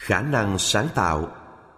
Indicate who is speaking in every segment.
Speaker 1: Khả năng sáng tạo.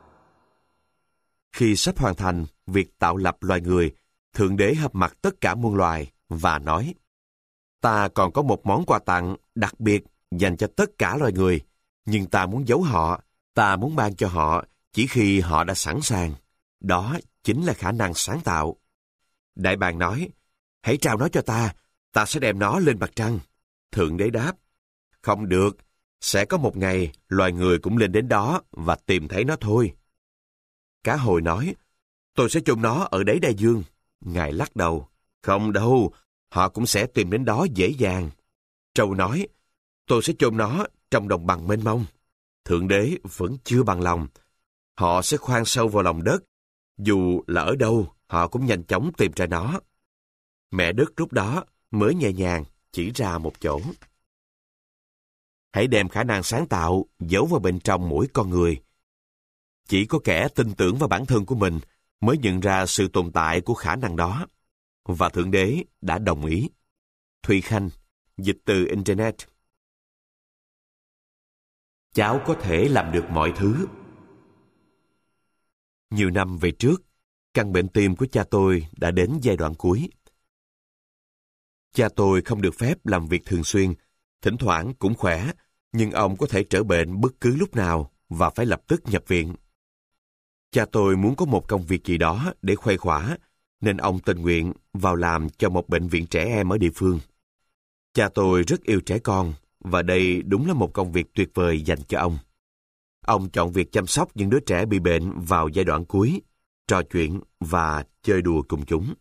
Speaker 1: Khi sắp hoàn thành việc tạo lập loài người, Thượng Đế họp mặt tất cả muôn loài và nói: Ta còn có một món quà tặng đặc biệt dành cho tất cả loài người, nhưng ta muốn giấu họ, ta muốn ban cho họ chỉ khi họ đã sẵn sàng. Đó chính là khả năng sáng tạo. Đại bàng nói: Hãy trao nó cho ta sẽ đem nó lên mặt trăng. Thượng Đế đáp: Không được, sẽ có một ngày loài người cũng lên đến đó và tìm thấy nó thôi. Cá hồi nói: Tôi sẽ chôn nó ở đáy đại dương. Ngài lắc đầu: Không đâu, họ cũng sẽ tìm đến đó dễ dàng. Trâu nói: Tôi sẽ chôn nó trong đồng bằng mênh mông. Thượng Đế vẫn chưa bằng lòng. Họ sẽ khoan sâu vào lòng đất. Dù là ở đâu, họ cũng nhanh chóng tìm ra nó. Mẹ đất lúc đó mới nhẹ nhàng chỉ ra một chỗ. Hãy đem khả năng sáng tạo giấu vào bên trong mỗi con người. Chỉ có kẻ tin tưởng vào bản thân của mình mới nhận ra sự tồn tại của khả năng đó. Và Thượng Đế đã đồng ý. Thùy Khanh, dịch từ Internet. Cháu có thể làm được mọi thứ. Nhiều năm về trước, căn bệnh tim của cha tôi đã đến giai đoạn cuối. Cha tôi không được phép làm việc thường xuyên, thỉnh thoảng cũng khỏe, nhưng ông có thể trở bệnh bất cứ lúc nào và phải lập tức nhập viện. Cha tôi muốn có một công việc gì đó để khuây khỏa, nên ông tình nguyện vào làm cho một bệnh viện trẻ em ở địa phương. Cha tôi rất yêu trẻ con, và đây đúng là một công việc tuyệt vời dành cho ông. Ông chọn việc chăm sóc những đứa trẻ bị bệnh vào giai đoạn cuối, trò chuyện và chơi đùa cùng chúng.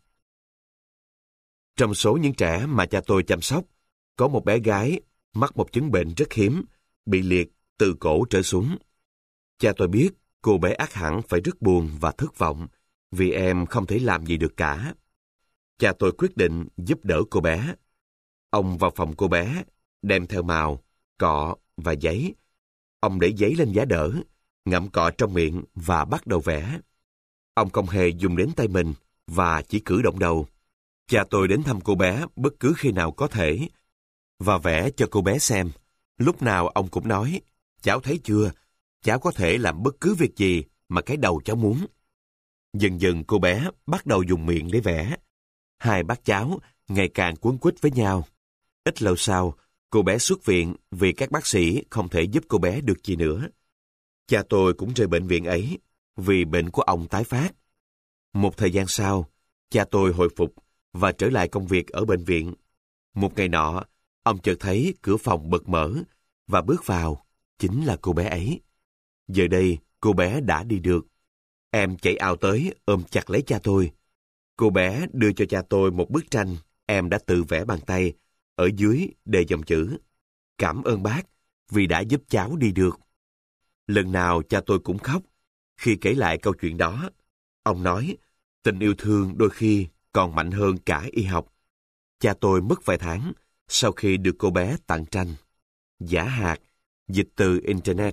Speaker 1: Trong số những trẻ mà cha tôi chăm sóc, có một bé gái mắc một chứng bệnh rất hiếm, bị liệt từ cổ trở xuống. Cha tôi biết cô bé ắt hẳn phải rất buồn và thất vọng vì em không thể làm gì được cả. Cha tôi quyết định giúp đỡ cô bé. Ông vào phòng cô bé, đem theo màu, cọ và giấy. Ông để giấy lên giá đỡ, ngậm cọ trong miệng và bắt đầu vẽ. Ông không hề dùng đến tay mình và chỉ cử động đầu. Cha tôi đến thăm cô bé bất cứ khi nào có thể và vẽ cho cô bé xem. Lúc nào ông cũng nói: Cháu thấy chưa, cháu có thể làm bất cứ việc gì mà cái đầu cháu muốn. Dần dần cô bé bắt đầu dùng miệng để vẽ. Hai bác cháu ngày càng quấn quýt với nhau. Ít lâu sau, cô bé xuất viện vì các bác sĩ không thể giúp cô bé được gì nữa. Cha tôi cũng rời bệnh viện ấy vì bệnh của ông tái phát. Một thời gian sau, cha tôi hồi phục và trở lại công việc ở bệnh viện. Một ngày nọ, ông chợt thấy cửa phòng bật mở và bước vào chính là cô bé ấy. Giờ đây, cô bé đã đi được. Em chạy ào tới ôm chặt lấy cha tôi. Cô bé đưa cho cha tôi một bức tranh em đã tự vẽ bằng tay. Ở dưới đề dòng chữ: Cảm ơn bác vì đã giúp cháu đi được. Lần nào cha tôi cũng khóc khi kể lại câu chuyện đó. Ông nói tình yêu thương đôi khi còn mạnh hơn cả y học. Cha tôi mất vài tháng sau khi được cô bé tặng tranh. Giả Hạt, dịch từ Internet.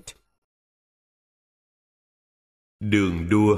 Speaker 1: Đường đua.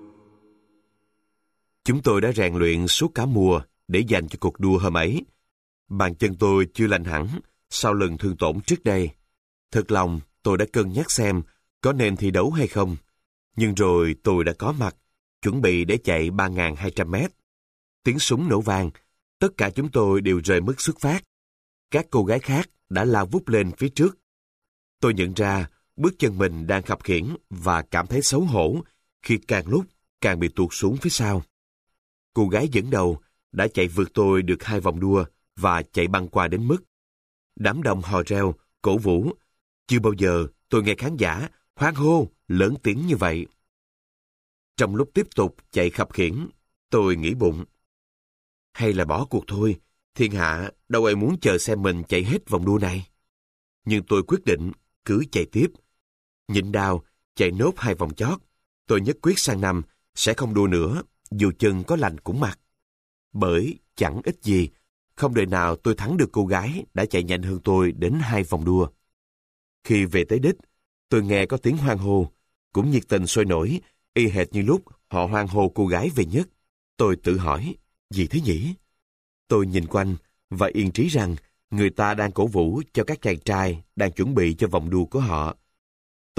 Speaker 1: Chúng tôi đã rèn luyện suốt cả mùa để dành cho cuộc đua hôm ấy. Bàn chân tôi chưa lành hẳn sau lần thương tổn trước đây. Thật lòng, tôi đã cân nhắc xem có nên thi đấu hay không. Nhưng rồi tôi đã có mặt, chuẩn bị để chạy 3.200 mét. Tiếng súng nổ vang, tất cả chúng tôi đều rời mức xuất phát. Các cô gái khác đã lao vút lên phía trước. Tôi nhận ra bước chân mình đang khập khiễng và cảm thấy xấu hổ khi càng lúc càng bị tuột xuống phía sau. Cô gái dẫn đầu đã chạy vượt tôi được 2 vòng đua và chạy băng qua đến mức. Đám đông hò reo, cổ vũ. Chưa bao giờ tôi nghe khán giả hoan hô lớn tiếng như vậy. Trong lúc tiếp tục chạy khập khiễng, tôi nghĩ bụng: hay là bỏ cuộc thôi, thiên hạ đâu ai muốn chờ xem mình chạy hết vòng đua này. Nhưng tôi quyết định cứ chạy tiếp. Nhịn đau, chạy nốt 2 vòng chót. Tôi nhất quyết sang năm sẽ không đua nữa, dù chân có lành cũng mặc. Bởi chẳng ích gì, không đời nào tôi thắng được cô gái đã chạy nhanh hơn tôi đến 2 vòng đua. Khi về tới đích, tôi nghe có tiếng hoan hô, cũng nhiệt tình sôi nổi, y hệt như lúc họ hoan hô cô gái về nhất. Tôi tự hỏi, gì thế nhỉ? Tôi nhìn quanh và yên trí rằng người ta đang cổ vũ cho các chàng trai đang chuẩn bị cho vòng đua của họ.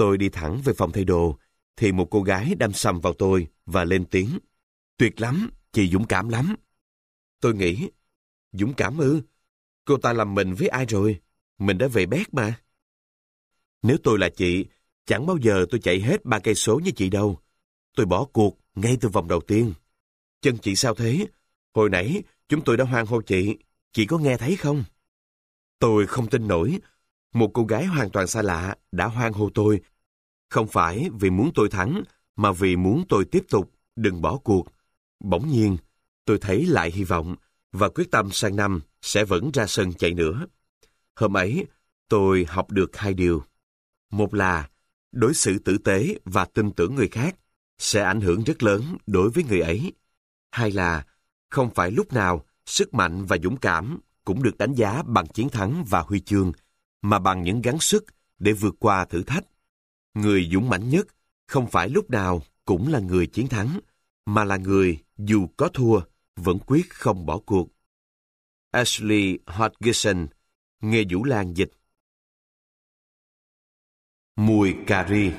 Speaker 1: Tôi đi thẳng về phòng thay đồ, thì một cô gái đâm sầm vào tôi và lên tiếng. Tuyệt lắm, chị dũng cảm lắm. Tôi nghĩ, dũng cảm ư? Cô ta làm mình với ai rồi? Mình đã về Béc mà. Nếu tôi là chị, chẳng bao giờ tôi chạy hết 3 cây số như chị đâu. Tôi bỏ cuộc ngay từ vòng đầu tiên. Chân chị sao thế? Hồi nãy chúng tôi đã hoan hô chị có nghe thấy không? Tôi không tin nổi, một cô gái hoàn toàn xa lạ đã hoan hô tôi. Không phải vì muốn tôi thắng, mà vì muốn tôi tiếp tục, đừng bỏ cuộc. Bỗng nhiên, tôi thấy lại hy vọng và quyết tâm sang năm sẽ vẫn ra sân chạy nữa. Hôm ấy, tôi học được 2 điều. Một là đối xử tử tế và tin tưởng người khác sẽ ảnh hưởng rất lớn đối với người ấy. Hai là không phải lúc nào sức mạnh và dũng cảm cũng được đánh giá bằng chiến thắng và huy chương, mà bằng những gắng sức để vượt qua thử thách. Người dũng mãnh nhất không phải lúc nào cũng là người chiến thắng, mà là người dù có thua vẫn quyết không bỏ cuộc. Ashley Hodgson, Nghê Vũ Lan dịch. Mùi cà ri.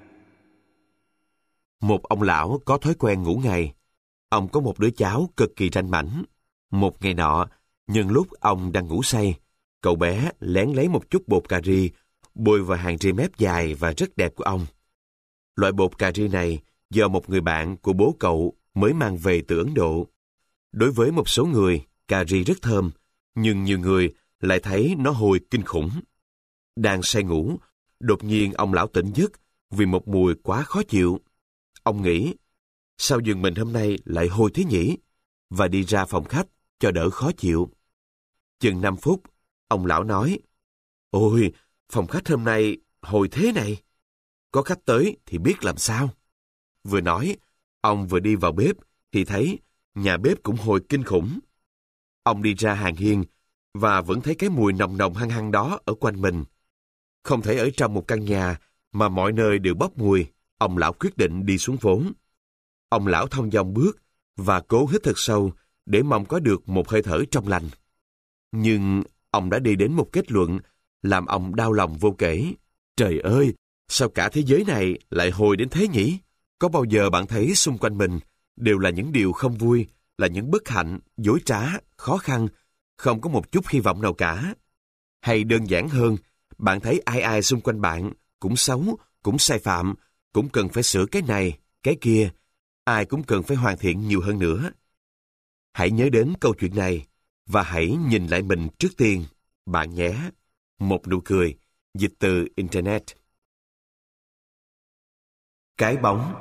Speaker 1: Một ông lão có thói quen ngủ ngày. Ông có một đứa cháu cực kỳ ranh mãnh. Một ngày nọ, nhân lúc ông đang ngủ say, cậu bé lén lấy một chút bột cà ri bôi vào hàng ria mép dài và rất đẹp của ông. Loại bột cà ri này do một người bạn của bố cậu mới mang về từ Ấn Độ. Đối với một số người, cà ri rất thơm, nhưng nhiều người lại thấy nó hôi kinh khủng. Đang say ngủ, đột nhiên ông lão tỉnh giấc vì một mùi quá khó chịu. Ông nghĩ, sao giường mình hôm nay lại hôi thế nhỉ? Và đi ra phòng khách cho đỡ khó chịu. Chừng 5 phút, ông lão nói, ôi, phòng khách hôm nay hôi thế này. Có khách tới thì biết làm sao. Vừa nói, ông vừa đi vào bếp thì thấy nhà bếp cũng hôi kinh khủng. Ông đi ra hàng hiên và vẫn thấy cái mùi nồng nồng hăng hăng đó ở quanh mình. Không thể ở trong một căn nhà mà mọi nơi đều bốc mùi, ông lão quyết định đi xuống vốn. Ông lão thong dong bước và cố hít thật sâu để mong có được một hơi thở trong lành. Nhưng ông đã đi đến một kết luận làm ông đau lòng vô kể. Trời ơi, sao cả thế giới này lại hôi đến thế nhỉ? Có bao giờ bạn thấy xung quanh mình đều là những điều không vui, là những bất hạnh, dối trá, khó khăn, không có một chút hy vọng nào cả? Hay đơn giản hơn, bạn thấy ai ai xung quanh bạn cũng xấu, cũng sai phạm, cũng cần phải sửa cái này, cái kia, ai cũng cần phải hoàn thiện nhiều hơn nữa. Hãy nhớ đến câu chuyện này và hãy nhìn lại mình trước tiên, bạn nhé. Một nụ cười, dịch từ Internet. Cái bóng.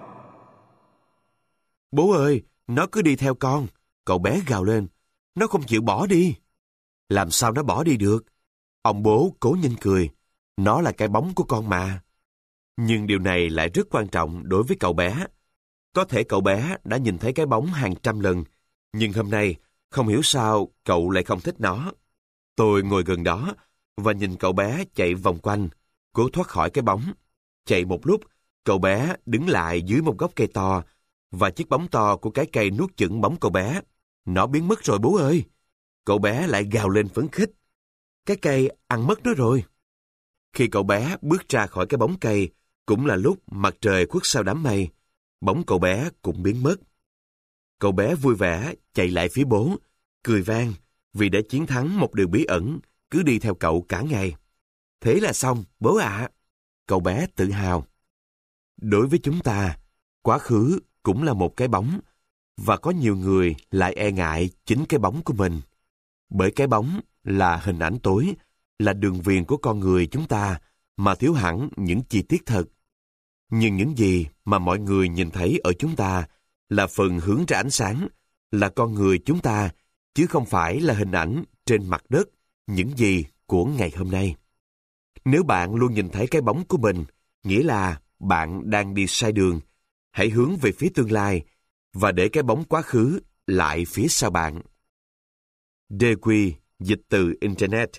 Speaker 1: Bố ơi, nó cứ đi theo con, cậu bé gào lên. Nó không chịu bỏ đi. Làm sao nó bỏ đi được? Ông bố cố nhìn cười. Nó là cái bóng của con mà. Nhưng điều này lại rất quan trọng đối với cậu bé. Có thể cậu bé đã nhìn thấy cái bóng hàng trăm lần, nhưng hôm nay, không hiểu sao cậu lại không thích nó. Tôi ngồi gần đó và nhìn cậu bé chạy vòng quanh, cố thoát khỏi cái bóng. Chạy một lúc, cậu bé đứng lại dưới một gốc cây to, và chiếc bóng to của cái cây nuốt chửng bóng cậu bé. Nó biến mất rồi bố ơi! Cậu bé lại gào lên phấn khích. Cái cây ăn mất nó rồi. Khi cậu bé bước ra khỏi cái bóng cây, cũng là lúc mặt trời khuất sau đám mây, bóng cậu bé cũng biến mất. Cậu bé vui vẻ chạy lại phía bố, cười vang vì đã chiến thắng một điều bí ẩn cứ đi theo cậu cả ngày. Thế là xong, bố ạ! Cậu bé tự hào. Đối với chúng ta, quá khứ cũng là một cái bóng, và có nhiều người lại e ngại chính cái bóng của mình. Bởi cái bóng là hình ảnh tối, là đường viền của con người chúng ta, mà thiếu hẳn những chi tiết thật. Nhưng những gì mà mọi người nhìn thấy ở chúng ta là phần hướng ra ánh sáng, là con người chúng ta, chứ không phải là hình ảnh trên mặt đất, những gì của ngày hôm nay. Nếu bạn luôn nhìn thấy cái bóng của mình, nghĩa là bạn đang đi sai đường. Hãy hướng về phía tương lai và để cái bóng quá khứ lại phía sau bạn. DQ, dịch từ Internet.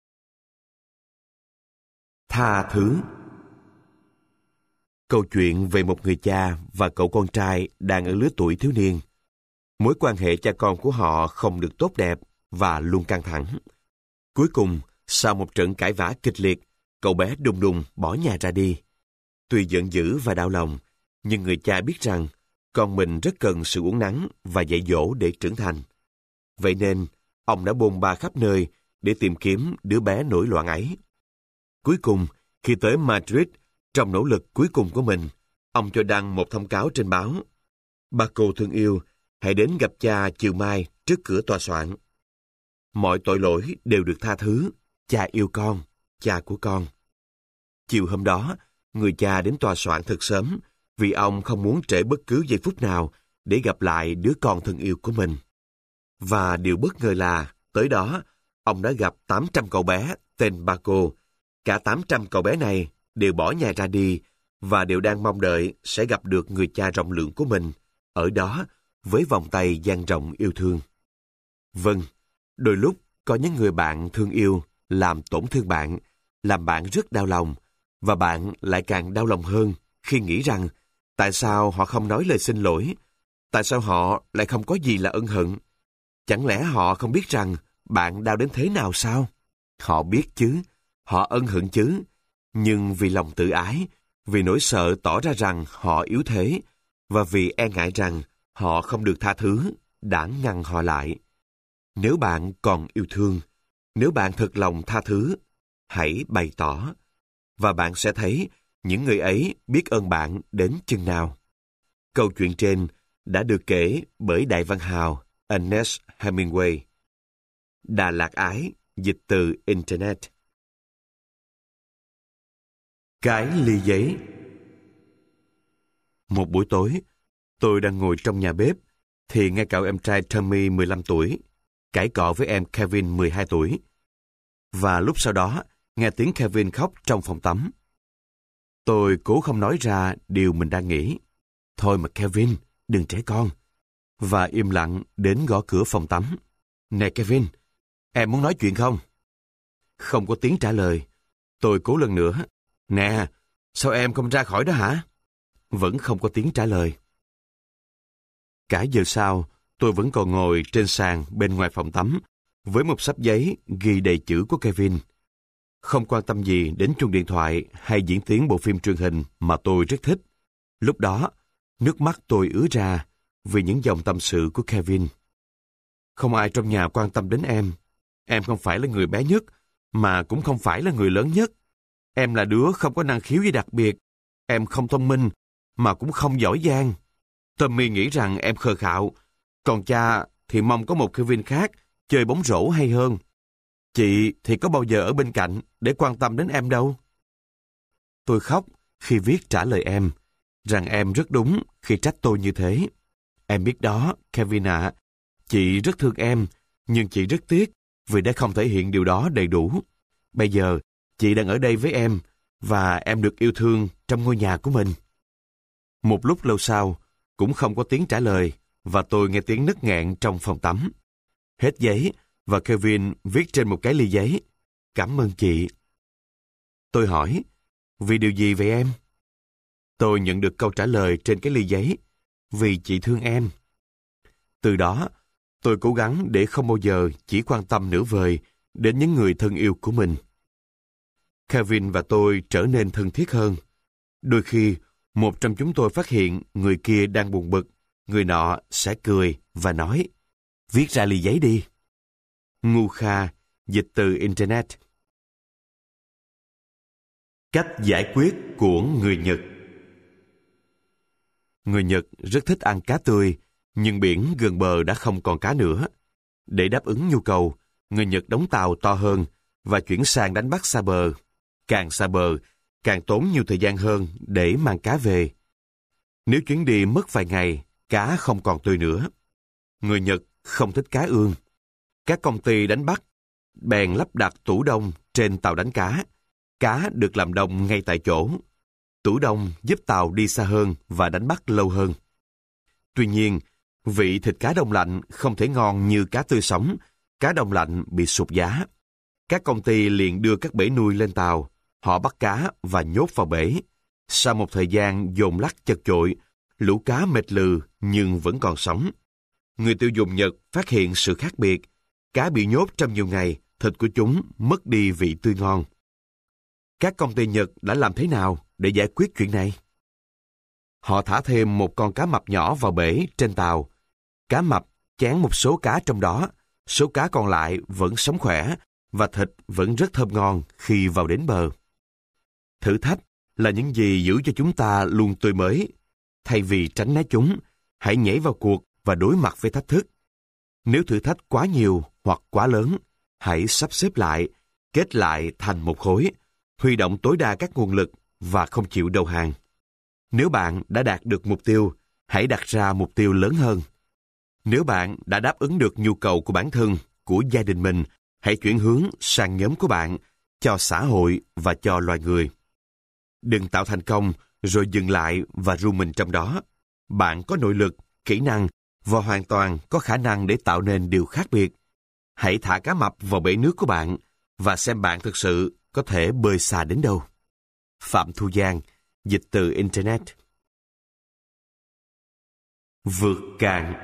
Speaker 1: Tha thứ. Câu chuyện về một người cha và cậu con trai đang ở lứa tuổi thiếu niên. Mối quan hệ cha con của họ không được tốt đẹp và luôn căng thẳng. Cuối cùng, sau một trận cãi vã kịch liệt, cậu bé đùng đùng bỏ nhà ra đi. Tuy giận dữ và đau lòng, nhưng người cha biết rằng con mình rất cần sự uốn nắn và dạy dỗ để trưởng thành. Vậy nên, ông đã bôn ba khắp nơi để tìm kiếm đứa bé nổi loạn ấy. Cuối cùng, khi tới Madrid, trong nỗ lực cuối cùng của mình, ông cho đăng một thông cáo trên báo: "Ba cô thương yêu, hãy đến gặp cha chiều mai trước cửa tòa soạn. Mọi tội lỗi đều được tha thứ, cha yêu con, cha của con." Chiều hôm đó, người cha đến tòa soạn thật sớm vì ông không muốn trễ bất cứ giây phút nào để gặp lại đứa con thân yêu của mình. Và điều bất ngờ là, tới đó, ông đã gặp 800 cậu bé tên Paco. Cả 800 cậu bé này đều bỏ nhà ra đi và đều đang mong đợi sẽ gặp được người cha rộng lượng của mình, ở đó với vòng tay dang rộng yêu thương. Vâng, đôi lúc có những người bạn thương yêu làm tổn thương bạn, làm bạn rất đau lòng, và bạn lại càng đau lòng hơn khi nghĩ rằng tại sao họ không nói lời xin lỗi, tại sao họ lại không có gì là ân hận. Chẳng lẽ họ không biết rằng bạn đau đến thế nào sao? Họ biết chứ, họ ân hận chứ, nhưng vì lòng tự ái, vì nỗi sợ tỏ ra rằng họ yếu thế, và vì e ngại rằng họ không được tha thứ, đã ngăn họ lại. Nếu bạn còn yêu thương, nếu bạn thật lòng tha thứ, hãy bày tỏ, và bạn sẽ thấy những người ấy biết ơn bạn đến chừng nào. Câu chuyện trên đã được kể bởi đại văn hào Ernest Hemingway. Đà Lạt Ái, dịch từ Internet. Cái ly giấy. Một buổi tối, tôi đang ngồi trong nhà bếp, thì nghe cậu em trai Tommy 15 tuổi, cãi cọ với em Kevin 12 tuổi. Và lúc sau đó, nghe tiếng Kevin khóc trong phòng tắm. Tôi cố không nói ra điều mình đang nghĩ. Thôi mà Kevin, đừng trẻ con. Và im lặng đến gõ cửa phòng tắm. Nè Kevin, em muốn nói chuyện không? Không có tiếng trả lời. Tôi cố lần nữa. Nè, sao em không ra khỏi đó hả? Vẫn không có tiếng trả lời. Cả giờ sau, tôi vẫn còn ngồi trên sàn bên ngoài phòng tắm với một xấp giấy ghi đầy chữ của Kevin. Không quan tâm gì đến chuông điện thoại hay diễn tiến bộ phim truyền hình mà tôi rất thích. Lúc đó, nước mắt tôi ứa ra vì những dòng tâm sự của Kevin. Không ai trong nhà quan tâm đến em. Em không phải là người bé nhất, mà cũng không phải là người lớn nhất. Em là đứa không có năng khiếu gì đặc biệt. Em không thông minh, mà cũng không giỏi giang. Tommy nghĩ rằng em khờ khạo, còn cha thì mong có một Kevin khác chơi bóng rổ hay hơn. Chị thì có bao giờ ở bên cạnh để quan tâm đến em đâu. Tôi khóc khi viết trả lời em, rằng em rất đúng khi trách tôi như thế. Em biết đó, Kevin ạ, chị rất thương em, nhưng chị rất tiếc vì đã không thể hiện điều đó đầy đủ. Bây giờ, chị đang ở đây với em, và em được yêu thương trong ngôi nhà của mình. Một lúc lâu sau, cũng không có tiếng trả lời, và tôi nghe tiếng nấc nghẹn trong phòng tắm. Hết giấy, và Kevin viết trên một cái ly giấy: "Cảm ơn chị." Tôi hỏi, vì điều gì vậy em? Tôi nhận được câu trả lời trên cái ly giấy: vì chị thương em. Từ đó, tôi cố gắng để không bao giờ chỉ quan tâm nửa vời đến những người thân yêu của mình. Kevin và tôi trở nên thân thiết hơn. Đôi khi, một trong chúng tôi phát hiện người kia đang buồn bực, người nọ sẽ cười và nói: "Viết ra ly giấy đi." Ngu Kha, dịch từ Internet. Cách giải quyết của người Nhật. Người Nhật rất thích ăn cá tươi, nhưng biển gần bờ đã không còn cá nữa. Để đáp ứng nhu cầu, người Nhật đóng tàu to hơn và chuyển sang đánh bắt xa bờ. Càng xa bờ, càng tốn nhiều thời gian hơn để mang cá về. Nếu chuyến đi mất vài ngày, cá không còn tươi nữa. Người Nhật không thích cá ương. Các công ty đánh bắt bèn lắp đặt tủ đông trên tàu đánh cá. Cá được làm đông ngay tại chỗ. Tủ đông giúp tàu đi xa hơn và đánh bắt lâu hơn. Tuy nhiên, vị thịt cá đông lạnh không thể ngon như cá tươi sống. Cá đông lạnh bị sụt giá. Các công ty liền đưa các bể nuôi lên tàu. Họ bắt cá và nhốt vào bể. Sau một thời gian dồn lắc chật chội, lũ cá mệt lừ nhưng vẫn còn sống. Người tiêu dùng Nhật phát hiện sự khác biệt. Cá bị nhốt trong nhiều ngày, thịt của chúng mất đi vị tươi ngon. Các công ty Nhật đã làm thế nào để giải quyết chuyện này? Họ thả thêm một con cá mập nhỏ vào bể trên tàu. Cá mập chén một số cá trong đó, số cá còn lại vẫn sống khỏe và thịt vẫn rất thơm ngon khi vào đến bờ. Thử thách là những gì giữ cho chúng ta luôn tươi mới. Thay vì tránh né chúng, hãy nhảy vào cuộc và đối mặt với thách thức. Nếu thử thách quá nhiều hoặc quá lớn, hãy sắp xếp lại, kết lại thành một khối, huy động tối đa các nguồn lực và không chịu đầu hàng. Nếu bạn đã đạt được mục tiêu, hãy đặt ra mục tiêu lớn hơn. Nếu bạn đã đáp ứng được nhu cầu của bản thân, của gia đình mình, hãy chuyển hướng sang nhóm của bạn, cho xã hội và cho loài người. Đừng tạo thành công rồi dừng lại và ru mình trong đó. Bạn có nội lực, kỹ năng và hoàn toàn có khả năng để tạo nên điều khác biệt. Hãy thả cá mập vào bể nước của bạn và xem bạn thực sự có thể bơi xa đến đâu. Phạm Thu Giang, dịch từ Internet. Vượt cạn.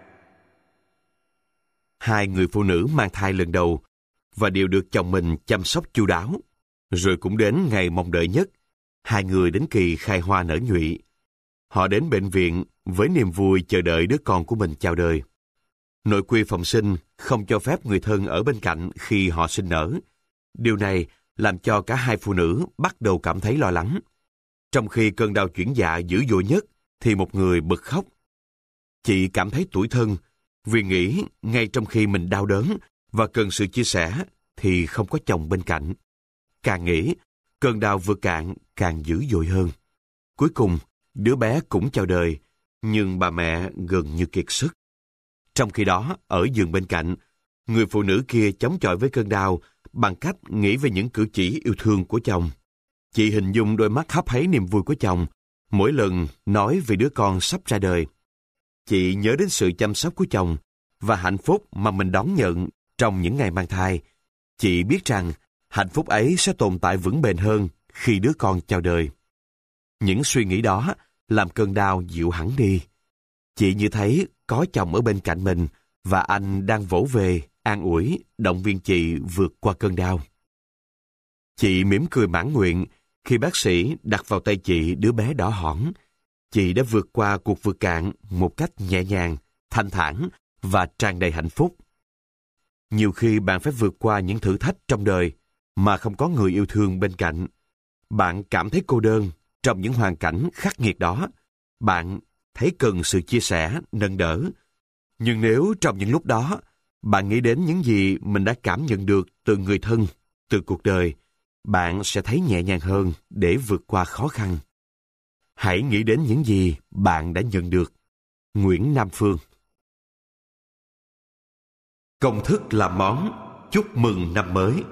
Speaker 1: Hai người phụ nữ mang thai lần đầu và đều được chồng mình chăm sóc chu đáo. Rồi cũng đến ngày mong đợi nhất, hai người đến kỳ khai hoa nở nhụy. Họ đến bệnh viện với niềm vui chờ đợi đứa con của mình chào đời. Nội quy phòng sinh không cho phép người thân ở bên cạnh khi họ sinh nở. Điều này làm cho cả hai phụ nữ bắt đầu cảm thấy lo lắng. Trong khi cơn đau chuyển dạ dữ dội nhất, thì một người bật khóc. Chị cảm thấy tủi thân vì nghĩ ngay trong khi mình đau đớn và cần sự chia sẻ thì không có chồng bên cạnh. Càng nghĩ, cơn đau vượt cạn càng dữ dội hơn. Cuối cùng, đứa bé cũng chào đời, nhưng bà mẹ gần như kiệt sức. Trong khi đó, ở giường bên cạnh, người phụ nữ kia chống chọi với cơn đau bằng cách nghĩ về những cử chỉ yêu thương của chồng. Chị hình dung đôi mắt hấp háy niềm vui của chồng mỗi lần nói về đứa con sắp ra đời. Chị nhớ đến sự chăm sóc của chồng và hạnh phúc mà mình đón nhận trong những ngày mang thai. Chị biết rằng hạnh phúc ấy sẽ tồn tại vững bền hơn khi đứa con chào đời. Những suy nghĩ đó làm cơn đau dịu hẳn đi. Chị như thấy có chồng ở bên cạnh mình và anh đang vỗ về, an ủi, động viên chị vượt qua cơn đau. Chị mỉm cười mãn nguyện khi bác sĩ đặt vào tay chị đứa bé đỏ hỏn. Chị đã vượt qua cuộc vượt cạn một cách nhẹ nhàng, thanh thản và tràn đầy hạnh phúc. Nhiều khi bạn phải vượt qua những thử thách trong đời mà không có người yêu thương bên cạnh. Bạn cảm thấy cô đơn trong những hoàn cảnh khắc nghiệt đó. Bạn thấy cần sự chia sẻ, nâng đỡ. Nhưng nếu trong những lúc đó, bạn nghĩ đến những gì mình đã cảm nhận được từ người thân, từ cuộc đời, bạn sẽ thấy nhẹ nhàng hơn để vượt qua khó khăn. Hãy nghĩ đến những gì bạn đã nhận được. Nguyễn Nam Phương. Công thức làm món chúc mừng năm mới.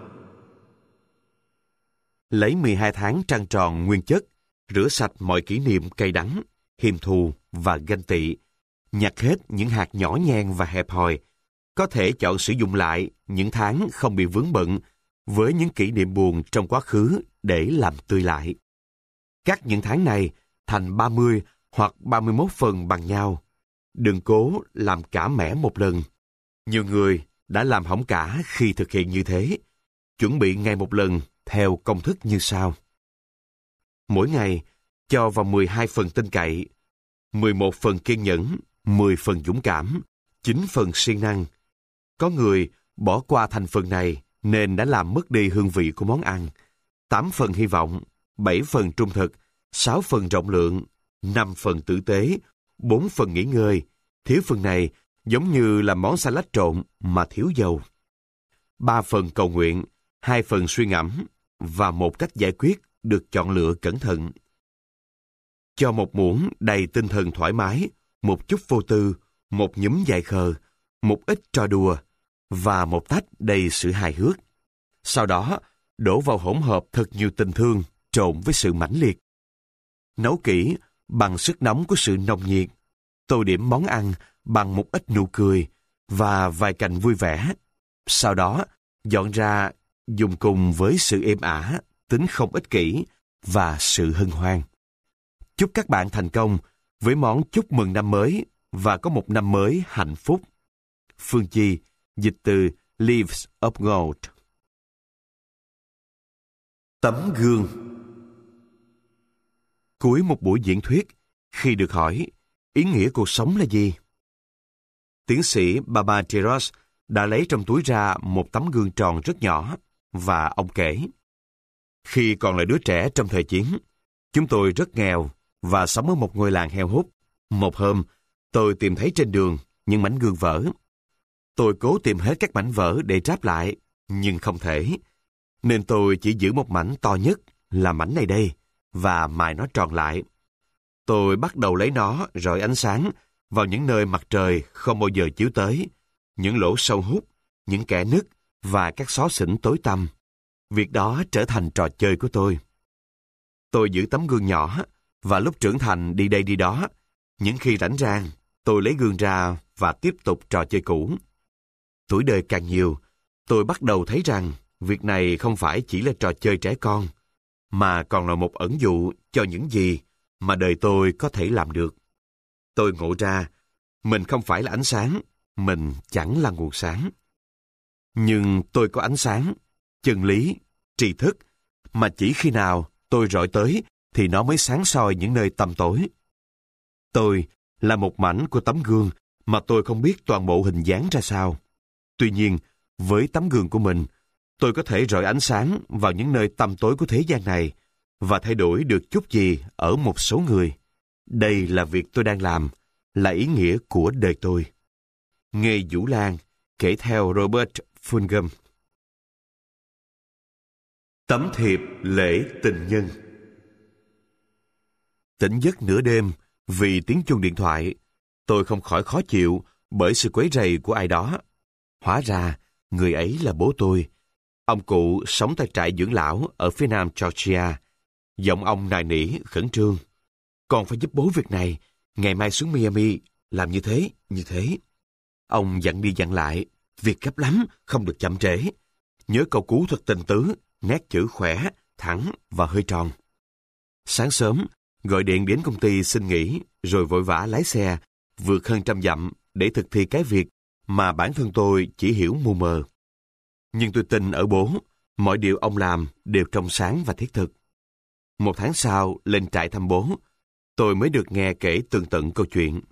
Speaker 1: Lấy 12 tháng trăng tròn nguyên chất, rửa sạch mọi kỷ niệm cay đắng, hiềm thù và ganh tị, nhặt hết những hạt nhỏ nhen và hẹp hòi. Có thể chọn sử dụng lại những tháng không bị vướng bận với những kỷ niệm buồn trong quá khứ để làm tươi lại. Cắt những tháng này thành 30 hoặc 31 phần bằng nhau. Đừng cố làm cả mẻ một lần. Nhiều người đã làm hỏng cả khi thực hiện như thế. Chuẩn bị ngay một lần theo công thức như sau. Mỗi ngày cho vào 12 phần tin cậy, 11 phần kiên nhẫn, 10 phần dũng cảm, 9 phần siêng năng. Có người bỏ qua thành phần này nên đã làm mất đi hương vị của món ăn. 8 phần hy vọng, 7 phần trung thực, 6 phần rộng lượng, 5 phần tử tế, 4 phần nghỉ ngơi. Thiếu phần này giống như là món salad trộn mà thiếu dầu. 3 phần cầu nguyện, 2 phần suy ngẫm và một cách giải quyết được chọn lựa cẩn thận. Cho một muỗng đầy tinh thần thoải mái, một chút vô tư, một nhúm dại khờ, một ít trò đùa và một tách đầy sự hài hước. Sau đó, đổ vào hỗn hợp thật nhiều tình thương trộn với sự mãnh liệt. Nấu kỹ bằng sức nóng của sự nồng nhiệt, tô điểm món ăn bằng một ít nụ cười và vài cành vui vẻ. Sau đó, dọn ra dùng cùng với sự êm ả, tính không ích kỷ và sự hân hoan. Chúc các bạn thành công với món chúc mừng năm mới và có một năm mới hạnh phúc. Phương Chi, dịch từ Leaves of Gold. Tấm gương. Cuối một buổi diễn thuyết, khi được hỏi ý nghĩa cuộc sống là gì, tiến sĩ Barbateros đã lấy trong túi ra một tấm gương tròn rất nhỏ, và ông kể: Khi còn là đứa trẻ trong thời chiến, chúng tôi rất nghèo và sống ở một ngôi làng heo hút. Một hôm, tôi tìm thấy trên đường những mảnh gương vỡ. Tôi cố tìm hết các mảnh vỡ để ráp lại, nhưng không thể. Nên tôi chỉ giữ một mảnh to nhất là mảnh này đây, và mài nó tròn lại. Tôi bắt đầu lấy nó rọi ánh sáng vào những nơi mặt trời không bao giờ chiếu tới, những lỗ sâu hút, những kẽ nứt và các xó xỉnh tối tăm. Việc đó trở thành trò chơi của tôi. Tôi giữ tấm gương nhỏ, và lúc trưởng thành đi đây đi đó, những khi rảnh rang, tôi lấy gương ra và tiếp tục trò chơi cũ. Tuổi đời càng nhiều, tôi bắt đầu thấy rằng việc này không phải chỉ là trò chơi trẻ con, mà còn là một ẩn dụ cho những gì mà đời tôi có thể làm được. Tôi ngộ ra, mình không phải là ánh sáng, mình chẳng là nguồn sáng. Nhưng tôi có ánh sáng, chân lý, tri thức, mà chỉ khi nào tôi rọi tới thì nó mới sáng soi những nơi tăm tối. Tôi là một mảnh của tấm gương mà tôi không biết toàn bộ hình dáng ra sao. Tuy nhiên, với tấm gương của mình, tôi có thể rọi ánh sáng vào những nơi tăm tối của thế gian này và thay đổi được chút gì ở một số người. Đây là việc tôi đang làm, là ý nghĩa của đời tôi. Nghê Vũ Lan, kể theo Robert Fulghum. Tấm thiệp lễ tình nhân. Tỉnh giấc nửa đêm vì tiếng chuông điện thoại, tôi không khỏi khó chịu bởi sự quấy rầy của ai đó. Hóa ra, người ấy là bố tôi. Ông cụ sống tại trại dưỡng lão ở phía nam Georgia. Giọng ông nài nỉ, khẩn trương. Con phải giúp bố việc này, ngày mai xuống Miami, làm như thế, như thế. Ông dặn đi dặn lại, việc gấp lắm, không được chậm trễ. Nhớ câu cú thật tình tứ, nét chữ khỏe, thẳng và hơi tròn. Sáng sớm, gọi điện đến công ty xin nghỉ, rồi vội vã lái xe, vượt hơn 100 dặm để thực thi cái việc mà bản thân tôi chỉ hiểu mù mờ. Nhưng tôi tin ở bố, mọi điều ông làm đều trong sáng và thiết thực. 1 tháng sau, lên trại thăm bố, tôi mới được nghe kể tường tận câu chuyện.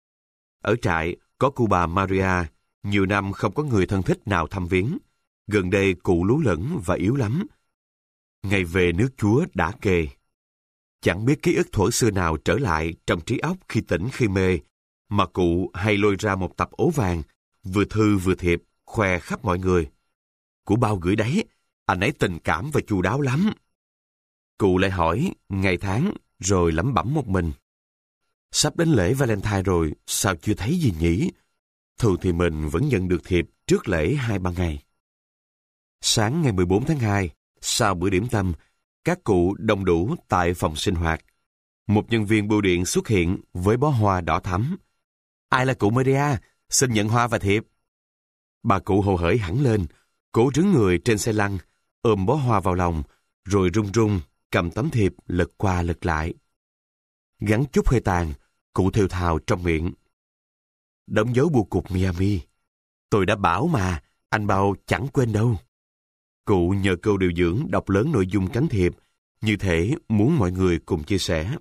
Speaker 1: Ở trại có cụ bà Maria, nhiều năm không có người thân thích nào thăm viếng. Gần đây cụ lú lẫn và yếu lắm. Ngày về nước Chúa đã kề. Chẳng biết ký ức thuở xưa nào trở lại trong trí óc khi tỉnh khi mê, mà cụ hay lôi ra một tập ố vàng, vừa thư vừa thiệp, khoe khắp mọi người. Của bao gửi đấy, anh ấy tình cảm và chu đáo lắm. Cụ lại hỏi ngày tháng, rồi lẩm bẩm một mình. Sắp đến lễ Valentine rồi, sao chưa thấy gì nhỉ? Thường thì mình vẫn nhận được thiệp trước lễ 2-3 ngày. Sáng ngày 14 tháng 2, sau bữa điểm tâm, các cụ đông đủ tại phòng sinh hoạt. Một nhân viên bưu điện xuất hiện với bó hoa đỏ thắm. Ai là cụ Maria? Xin nhận hoa và thiệp. Bà cụ hồ hởi hẳn lên, cố rướn người trên xe lăn, ôm bó hoa vào lòng, rồi run run cầm tấm thiệp lật qua lật lại. Gắn chút hơi tàn, cụ thều thào trong miệng. Đóng dấu bưu cục Miami. Tôi đã bảo mà, anh bao chẳng quên đâu. Cụ nhờ câu điều dưỡng đọc lớn nội dung cánh thiệp, như thể muốn mọi người cùng chia sẻ.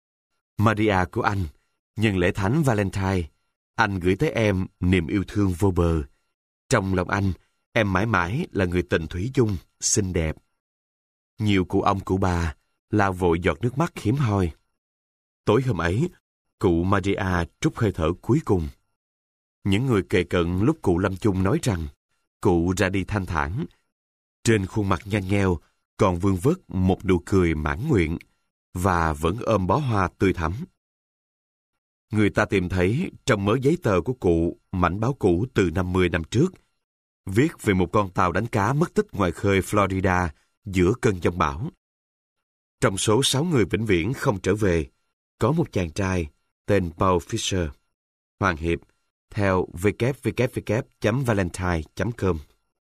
Speaker 1: Maria của anh, nhân lễ thánh Valentine, anh gửi tới em niềm yêu thương vô bờ. Trong lòng anh, em mãi mãi là người tình thủy chung, xinh đẹp. Nhiều cụ ông cụ bà lao vội giọt nước mắt hiếm hoi. Tối hôm ấy, cụ Maria trút hơi thở cuối cùng. Những người kề cận lúc cụ lâm chung nói rằng cụ ra đi thanh thản. Trên khuôn mặt nhăn nheo còn vương vất một nụ cười mãn nguyện và vẫn ôm bó hoa tươi thắm. Người ta tìm thấy trong mớ giấy tờ của cụ mảnh báo cũ từ 50 năm trước, viết về một con tàu đánh cá mất tích ngoài khơi Florida giữa cơn giông bão. Trong số 6 người vĩnh viễn không trở về, có một chàng trai tên Paul Fisher. Hoàng Hiệp, theo www.valentine.com.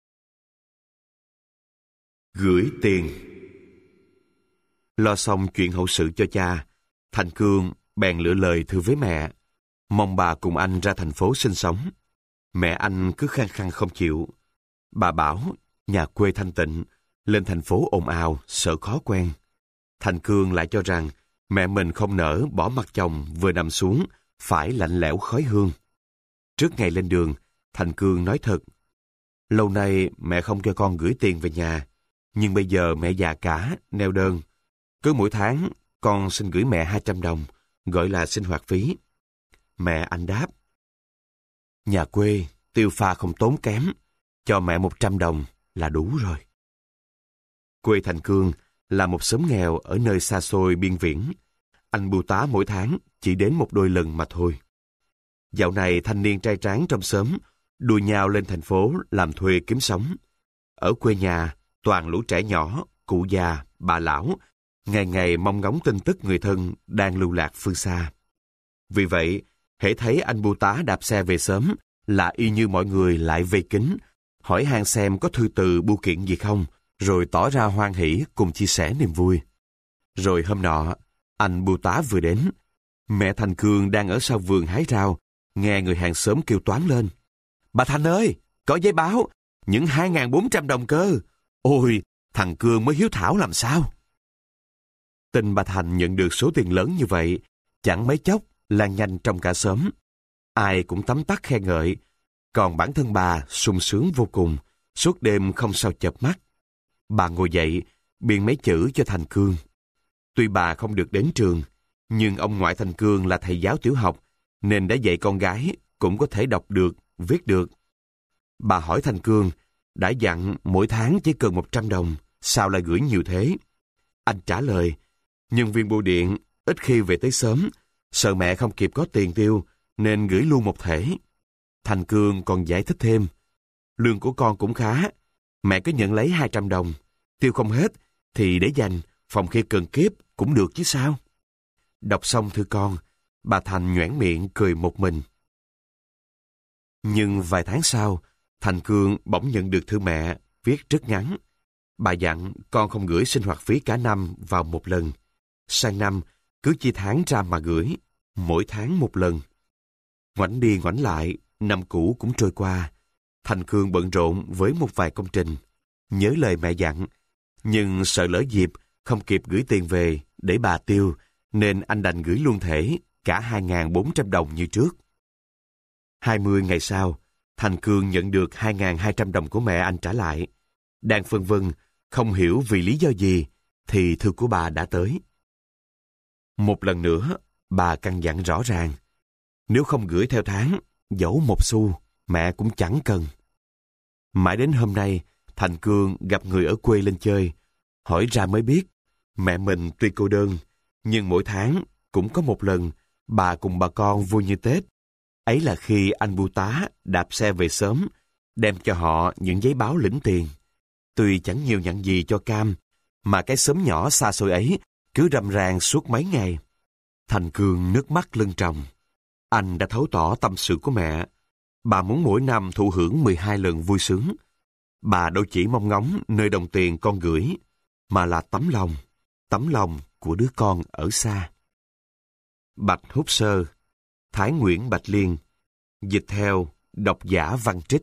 Speaker 1: Gửi tiền. Lo xong chuyện hậu sự cho cha, Thành Cương bèn lựa lời thư với mẹ, mong bà cùng anh ra thành phố sinh sống. Mẹ anh cứ khăng khăng không chịu. Bà bảo nhà quê thanh tịnh, lên thành phố ồn ào, sợ khó quen. Thành Cương lại cho rằng Mẹ mình không nỡ bỏ mặc chồng vừa nằm xuống, phải lạnh lẽo khói hương. Trước ngày lên đường, Thành Cương nói thật: lâu nay mẹ không cho con gửi tiền về nhà, nhưng bây giờ mẹ già cả, neo đơn. Cứ mỗi tháng, con xin gửi mẹ 200 đồng, gọi là sinh hoạt phí. Mẹ anh đáp: nhà quê, tiêu pha không tốn kém, cho mẹ 100 đồng là đủ rồi. Quê Thành Cương là một xóm nghèo ở nơi xa xôi biên viễn. Anh bưu tá mỗi tháng chỉ đến một đôi lần mà thôi. Dạo này thanh niên trai tráng trong xóm đua nhau lên thành phố làm thuê kiếm sống. Ở quê nhà, toàn lũ trẻ nhỏ, cụ già, bà lão, ngày ngày mong ngóng tin tức người thân đang lưu lạc phương xa. Vì vậy, hễ thấy anh bưu tá đạp xe về xóm là y như mọi người lại vây kín, hỏi han xem có thư từ bưu kiện gì không, rồi tỏ ra hoan hỉ cùng chia sẻ niềm vui. Rồi hôm nọ, anh bưu tá vừa đến, mẹ Thành Cương đang ở sau vườn hái rau, nghe người hàng xóm kêu toáng lên: bà Thành ơi, có giấy báo, những 2.400 đồng cơ. Ôi, thằng Cương mới hiếu thảo làm sao. Tin bà Thành nhận được số tiền lớn như vậy, chẳng mấy chốc lan nhanh trong cả xóm. Ai cũng tấm tắc khen ngợi, còn bản thân bà sung sướng vô cùng, suốt đêm không sao chợp mắt. Bà ngồi dậy, biên mấy chữ cho Thành Cương. Tuy bà không được đến trường, nhưng ông ngoại Thành Cương là thầy giáo tiểu học, nên đã dạy con gái cũng có thể đọc được, viết được. Bà hỏi Thành Cương, đã dặn mỗi tháng chỉ cần 100 đồng, sao lại gửi nhiều thế? Anh trả lời, nhân viên bưu điện ít khi về tới sớm, sợ mẹ không kịp có tiền tiêu, nên gửi luôn một thể. Thành Cương còn giải thích thêm, lương của con cũng khá, mẹ cứ nhận lấy 200 đồng, tiêu không hết thì để dành, phòng khi cần kiếp cũng được chứ sao. Đọc xong thư con, bà Thành nhoẻn miệng cười một mình. Nhưng vài tháng sau, Thành Cương bỗng nhận được thư mẹ, viết rất ngắn. Bà dặn con không gửi sinh hoạt phí cả năm vào một lần. Sang năm, cứ chia tháng ra mà gửi, mỗi tháng một lần. Ngoảnh đi ngoảnh lại, năm cũ cũng trôi qua. Thành Cương bận rộn với một vài công trình. Nhớ lời mẹ dặn, nhưng sợ lỡ dịp, không kịp gửi tiền về để bà tiêu, nên anh đành gửi luôn thể cả 2.400 đồng như trước. 20 ngày sau, Thành Cương nhận được 2.200 đồng của mẹ anh trả lại. Đang phân vân, không hiểu vì lý do gì, thì thư của bà đã tới. Một lần nữa, bà căn dặn rõ ràng, nếu không gửi theo tháng, dẫu một xu, mẹ cũng chẳng cần. Mãi đến hôm nay, Thành Cương gặp người ở quê lên chơi, hỏi ra mới biết, mẹ mình tuy cô đơn, nhưng mỗi tháng cũng có một lần, bà cùng bà con vui như Tết. Ấy là khi anh bưu tá đạp xe về sớm, đem cho họ những giấy báo lĩnh tiền. Tuy chẳng nhiều nhận gì cho cam, mà cái xóm nhỏ xa xôi ấy cứ râm ran suốt mấy ngày. Thành Cương nước mắt lưng tròng. Anh đã thấu tỏ tâm sự của mẹ. Bà muốn mỗi năm thụ hưởng 12 lần vui sướng. Bà đâu chỉ mong ngóng nơi đồng tiền con gửi, mà là tấm lòng của đứa con ở xa. Bạch Húc Sơ, Thái Nguyễn Bạch Liên, dịch theo độc giả Văn Trích.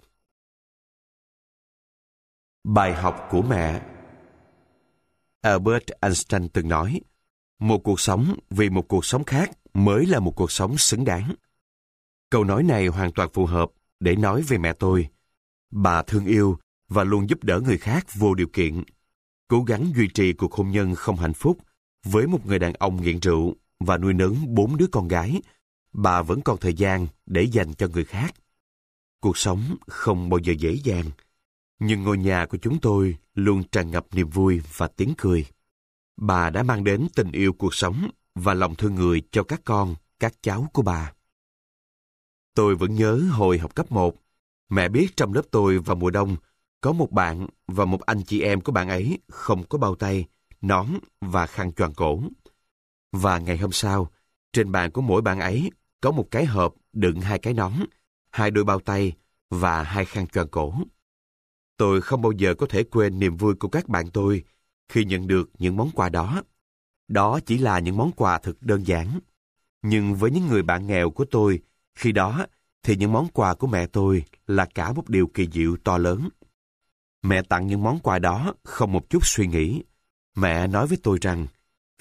Speaker 1: Bài học của mẹ. Albert Einstein từng nói, một cuộc sống vì một cuộc sống khác mới là một cuộc sống xứng đáng. Câu nói này hoàn toàn phù hợp để nói về mẹ tôi. Bà thương yêu và luôn giúp đỡ người khác vô điều kiện, cố gắng duy trì cuộc hôn nhân không hạnh phúc với một người đàn ông nghiện rượu và nuôi nấng 4 đứa con gái. Bà vẫn còn thời gian để dành cho người khác. Cuộc sống không bao giờ dễ dàng, nhưng ngôi nhà của chúng tôi luôn tràn ngập niềm vui và tiếng cười. Bà đã mang đến tình yêu cuộc sống và lòng thương người cho các con, các cháu của bà. Tôi vẫn nhớ hồi học cấp 1, mẹ biết trong lớp tôi vào mùa đông có một bạn và một anh chị em của bạn ấy không có bao tay, nón và khăn choàng cổ. Và ngày hôm sau, trên bàn của mỗi bạn ấy có một cái hộp đựng 2 cái nón, 2 đôi bao tay và 2 khăn choàng cổ. Tôi không bao giờ có thể quên niềm vui của các bạn tôi khi nhận được những món quà đó. Đó chỉ là những món quà thực đơn giản. Nhưng với những người bạn nghèo của tôi, khi đó thì những món quà của mẹ tôi là cả một điều kỳ diệu to lớn. Mẹ tặng những món quà đó không một chút suy nghĩ. Mẹ nói với tôi rằng,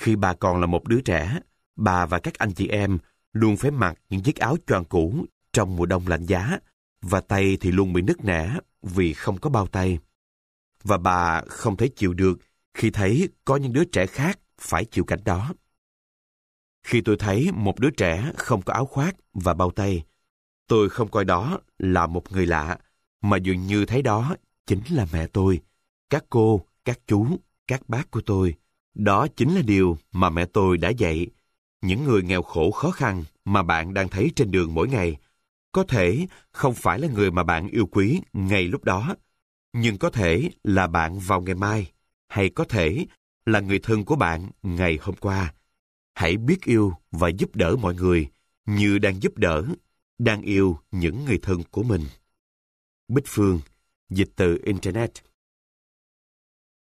Speaker 1: Khi bà còn là một đứa trẻ, bà và các anh chị em luôn phải mặc những chiếc áo choàng cũ trong mùa đông lạnh giá, và tay thì luôn bị nứt nẻ vì không có bao tay. Và bà không thể chịu được khi thấy có những đứa trẻ khác phải chịu cảnh đó. Khi tôi thấy một đứa trẻ không có áo khoác và bao tay, tôi không coi đó là một người lạ, mà dường như thấy đó chính là mẹ tôi, các cô, các chú, các bác của tôi. Đó chính là điều mà mẹ tôi đã dạy. Những người nghèo khổ khó khăn mà bạn đang thấy trên đường mỗi ngày, có thể không phải là người mà bạn yêu quý ngay lúc đó, nhưng có thể là bạn vào ngày mai, hay có thể là người thân của bạn ngày hôm qua. Hãy biết yêu và giúp đỡ mọi người như đang giúp đỡ, đang yêu những người thân của mình. Bích Phương, dịch từ Internet.